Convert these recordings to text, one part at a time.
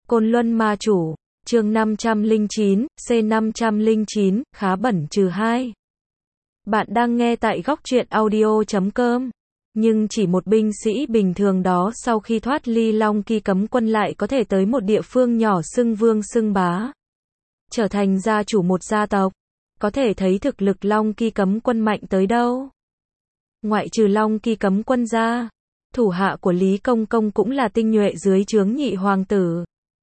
Côn Luân Ma Chủ, chương 509, C509, khá bẩn -2. Bạn đang nghe tại góc truyện audio.com. Nhưng chỉ một binh sĩ bình thường đó sau khi thoát ly Long Ki cấm quân lại có thể tới một địa phương nhỏ xưng vương xưng bá, trở thành gia chủ một gia tộc, có thể thấy thực lực Long Ki cấm quân mạnh tới đâu. Ngoại trừ Long Ki cấm quân ra, thủ hạ của Lý Công Công cũng là tinh nhuệ dưới trướng nhị hoàng tử.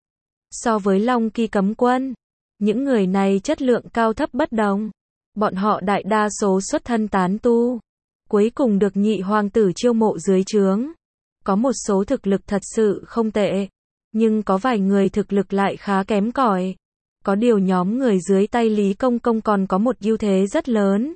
So với Long Ki cấm quân, những người này chất lượng cao thấp bất đồng. Bọn họ đại đa số xuất thân tán tu, cuối cùng được nhị hoàng tử chiêu mộ dưới trướng. Có một số thực lực thật sự không tệ, nhưng có vài người thực lực lại khá kém cỏi. Có điều nhóm người dưới tay Lý Công Công còn có một ưu thế rất lớn.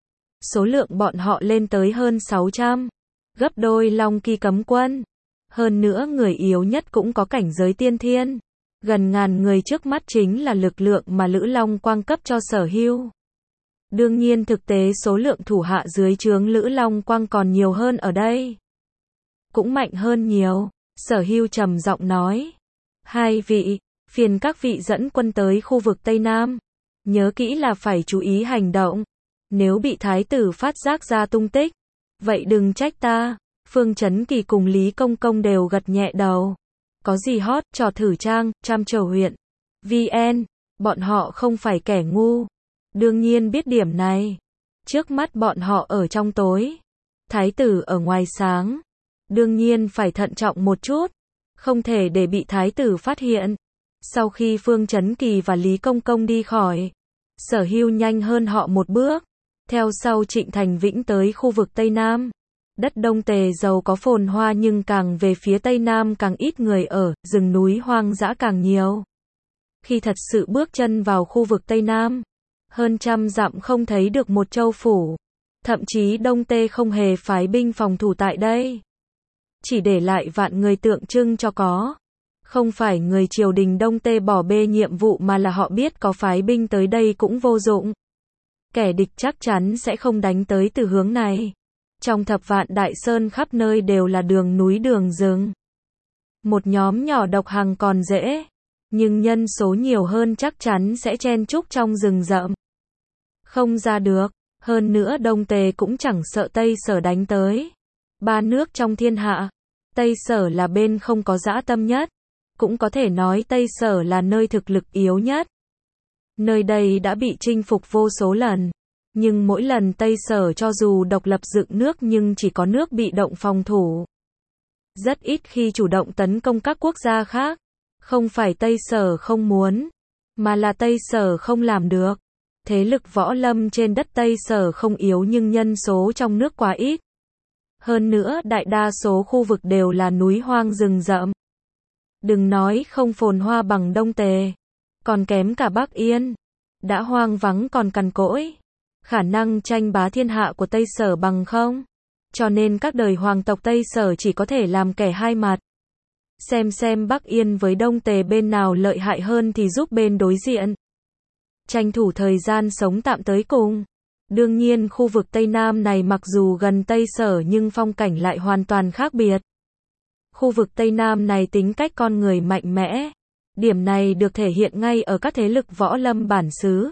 Số lượng bọn họ lên tới hơn 600, gấp đôi Long Ki cấm quân. Hơn nữa người yếu nhất cũng có cảnh giới tiên thiên. Gần ngàn người trước mắt chính là lực lượng mà Lữ Long Quang cấp cho Sở Hưu. Đương nhiên thực tế số lượng thủ hạ dưới trướng Lữ Long Quang còn nhiều hơn ở đây. Cũng mạnh hơn nhiều, Sở Hưu trầm giọng nói. Hai vị, phiền các vị dẫn quân tới khu vực Tây Nam. Nhớ kỹ là phải chú ý hành động. Nếu bị thái tử phát giác ra tung tích, vậy đừng trách ta. Phương Chấn Kỳ cùng Lý Công Công đều gật nhẹ đầu. Có gì hot, trò thử trang, Trăm Trầu huyện, VN, bọn họ không phải kẻ ngu. Đương nhiên biết điểm này. Trước mắt bọn họ ở trong tối, thái tử ở ngoài sáng. Đương nhiên phải thận trọng một chút, không thể để bị thái tử phát hiện. Sau khi Phương Chấn Kỳ và Lý Công Công đi khỏi, Sở Hưu nhanh hơn họ một bước, theo sau Trịnh Thành Vĩnh tới khu vực Tây Nam. Đất Đông Tề giàu có phồn hoa nhưng càng về phía Tây Nam càng ít người ở, rừng núi hoang dã càng nhiều. Khi thật sự bước chân vào khu vực Tây Nam, hơn trăm dặm không thấy được một châu phủ. Thậm chí Đông Tề không hề phái binh phòng thủ tại đây. Chỉ để lại vạn người tượng trưng cho có. Không phải người triều đình Đông Tề bỏ bê nhiệm vụ mà là họ biết có phái binh tới đây cũng vô dụng. Kẻ địch chắc chắn sẽ không đánh tới từ hướng này. Trong Thập Vạn Đại Sơn khắp nơi đều là đường núi đường rừng. Một nhóm nhỏ độc hành còn dễ, nhưng nhân số nhiều hơn chắc chắn sẽ chen chúc trong rừng rậm. Không ra được, hơn nữa Đông Tề cũng chẳng sợ Tây Sở đánh tới. Ba nước trong thiên hạ, Tây Sở là bên không có dã tâm nhất, cũng có thể nói Tây Sở là nơi thực lực yếu nhất. Nơi đây đã bị chinh phục vô số lần. Nhưng mỗi lần Tây Sở cho dù độc lập dựng nước nhưng chỉ có nước bị động phòng thủ. Rất ít khi chủ động tấn công các quốc gia khác. Không phải Tây Sở không muốn, mà là Tây Sở không làm được. Thế lực võ lâm trên đất Tây Sở không yếu nhưng nhân số trong nước quá ít. Hơn nữa đại đa số khu vực đều là núi hoang rừng rậm. Đừng nói không phồn hoa bằng Đông Tề, còn kém cả Bắc Yên. Đã hoang vắng còn cằn cỗi. Khả năng tranh bá thiên hạ của Tây Sở bằng không. Cho nên các đời hoàng tộc Tây Sở chỉ có thể làm kẻ hai mặt. Xem Bắc Yên với Đông Tề bên nào lợi hại hơn thì giúp bên đối diện. Tranh thủ thời gian sống tạm tới cùng. Đương nhiên khu vực Tây Nam này mặc dù gần Tây Sở nhưng phong cảnh lại hoàn toàn khác biệt. Khu vực Tây Nam này tính cách con người mạnh mẽ. Điểm này được thể hiện ngay ở các thế lực võ lâm bản xứ.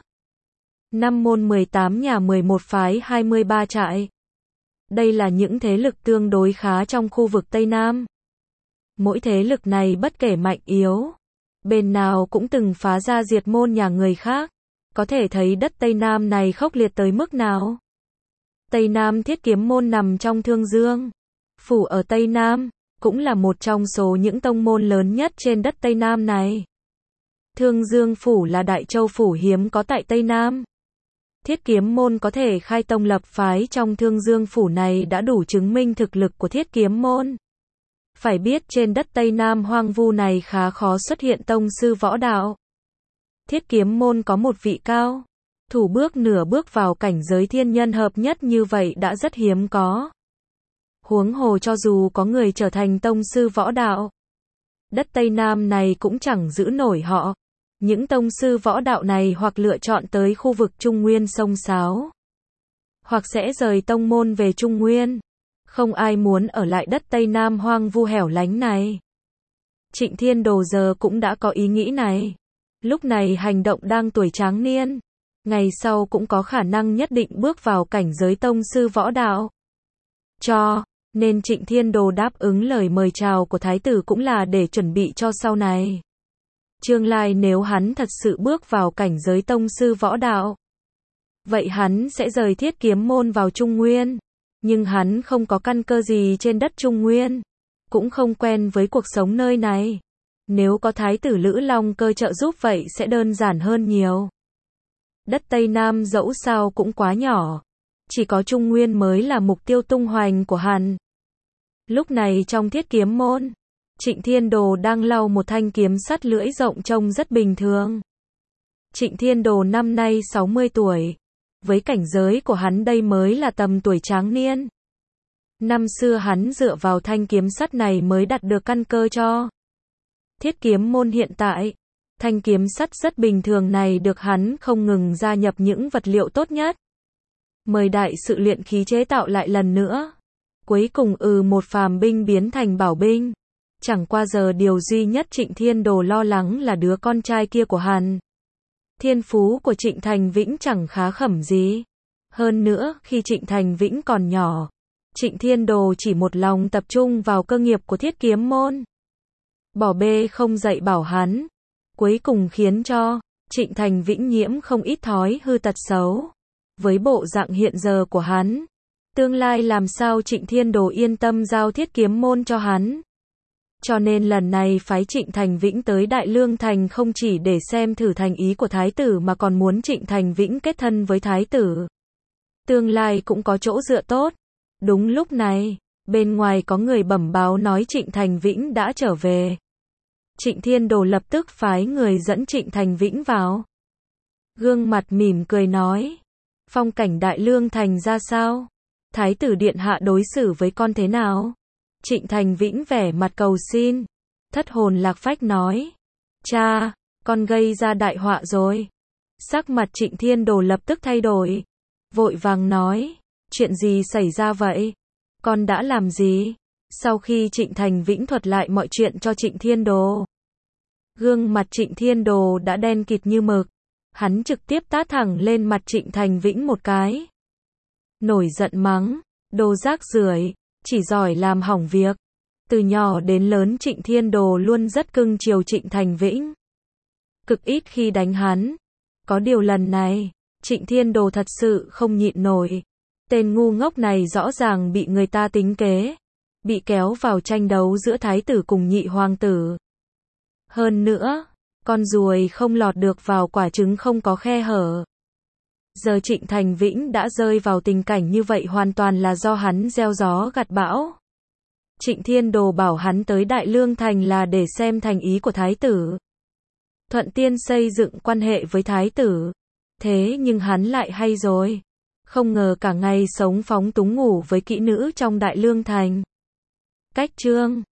5 môn 18 nhà 11 phái 23 trại. Đây là những thế lực tương đối khá trong khu vực Tây Nam. Mỗi thế lực này bất kể mạnh yếu, bên nào cũng từng phá ra diệt môn nhà người khác. Có thể thấy đất Tây Nam này khốc liệt tới mức nào. Tây Nam Thiết Kiếm môn nằm trong Thương Dương. Phủ ở Tây Nam, cũng là một trong số những tông môn lớn nhất trên đất Tây Nam này. Thương Dương Phủ là đại châu phủ hiếm có tại Tây Nam. Thiết Kiếm môn có thể khai tông lập phái trong Thương Dương Phủ này đã đủ chứng minh thực lực của Thiết Kiếm môn. Phải biết trên đất Tây Nam hoang vu này khá khó xuất hiện tông sư võ đạo. Thiết Kiếm môn có một vị cao thủ bước nửa bước vào cảnh giới thiên nhân hợp nhất như vậy đã rất hiếm có. Huống hồ cho dù có người trở thành tông sư võ đạo, đất Tây Nam này cũng chẳng giữ nổi họ. Những tông sư võ đạo này hoặc lựa chọn tới khu vực Trung Nguyên sông Sáo, hoặc sẽ rời tông môn về Trung Nguyên. Không ai muốn ở lại đất Tây Nam hoang vu hẻo lánh này. Trịnh Thiên Đồ giờ cũng đã có ý nghĩ này. Lúc này hành động đang tuổi tráng niên, ngày sau cũng có khả năng nhất định bước vào cảnh giới tông sư võ đạo. Nên Trịnh Thiên Đồ đáp ứng lời mời chào của thái tử cũng là để chuẩn bị cho sau này. Tương lai nếu hắn thật sự bước vào cảnh giới tông sư võ đạo, vậy hắn sẽ rời Thiết Kiếm môn vào Trung Nguyên. Nhưng hắn không có căn cơ gì trên đất Trung Nguyên, cũng không quen với cuộc sống nơi này. Nếu có thái tử Lữ Long Cơ trợ giúp vậy sẽ đơn giản hơn nhiều. Đất Tây Nam dẫu sao cũng quá nhỏ, chỉ có Trung Nguyên mới là mục tiêu tung hoành của hắn. Lúc này trong Thiết Kiếm môn, Trịnh Thiên Đồ đang lau một thanh kiếm sắt lưỡi rộng trông rất bình thường. Trịnh Thiên Đồ năm nay 60 tuổi. Với cảnh giới của hắn đây mới là tầm tuổi tráng niên. Năm xưa hắn dựa vào thanh kiếm sắt này mới đạt được căn cơ cho Thiết Kiếm môn hiện tại. Thanh kiếm sắt rất bình thường này được hắn không ngừng gia nhập những vật liệu tốt nhất. Mời đại sự luyện khí chế tạo lại lần nữa. Cuối cùng một phàm binh biến thành bảo binh. Chẳng qua giờ điều duy nhất Trịnh Thiên Đồ lo lắng là đứa con trai kia của hắn. Thiên phú của Trịnh Thành Vĩnh chẳng khá khẩm gì. Hơn nữa, khi Trịnh Thành Vĩnh còn nhỏ, Trịnh Thiên Đồ chỉ một lòng tập trung vào cơ nghiệp của Thiết Kiếm môn. Bỏ bê không dạy bảo hắn. Cuối cùng khiến cho Trịnh Thành Vĩnh nhiễm không ít thói hư tật xấu. Với bộ dạng hiện giờ của hắn, tương lai làm sao Trịnh Thiên Đồ yên tâm giao Thiết Kiếm môn cho hắn. Cho nên lần này phái Trịnh Thành Vĩnh tới Đại Lương Thành không chỉ để xem thử thành ý của thái tử mà còn muốn Trịnh Thành Vĩnh kết thân với thái tử. Tương lai cũng có chỗ dựa tốt. Đúng lúc này, bên ngoài có người bẩm báo nói Trịnh Thành Vĩnh đã trở về. Trịnh Thiên Đồ lập tức phái người dẫn Trịnh Thành Vĩnh vào. Gương mặt mỉm cười nói, phong cảnh Đại Lương Thành ra sao? Thái tử điện hạ đối xử với con thế nào? Trịnh Thành Vĩnh vẻ mặt cầu xin, thất hồn lạc phách nói, cha, con gây ra đại họa rồi. Sắc mặt Trịnh Thiên Đồ lập tức thay đổi, vội vàng nói, chuyện gì xảy ra vậy? Con đã làm gì? Sau khi Trịnh Thành Vĩnh thuật lại mọi chuyện cho Trịnh Thiên Đồ, gương mặt Trịnh Thiên Đồ đã đen kịt như mực, hắn trực tiếp tát thẳng lên mặt Trịnh Thành Vĩnh một cái. Nổi giận mắng, đồ rác rưởi, chỉ giỏi làm hỏng việc. Từ nhỏ đến lớn Trịnh Thiên Đồ luôn rất cưng chiều Trịnh Thành Vĩnh, cực ít khi đánh hắn. Có điều lần này, Trịnh Thiên Đồ thật sự không nhịn nổi. Tên ngu ngốc này rõ ràng bị người ta tính kế, bị kéo vào tranh đấu giữa thái tử cùng nhị hoàng tử. Hơn nữa, con ruồi không lọt được vào quả trứng không có khe hở. Giờ Trịnh Thành Vĩnh đã rơi vào tình cảnh như vậy hoàn toàn là do hắn gieo gió gặt bão. Trịnh Thiên Đồ bảo hắn tới Đại Lương Thành là để xem thành ý của thái tử, thuận tiên xây dựng quan hệ với thái tử. Thế nhưng hắn lại hay rồi. Không ngờ cả ngày sống phóng túng ngủ với kỹ nữ trong Đại Lương Thành. Cách chương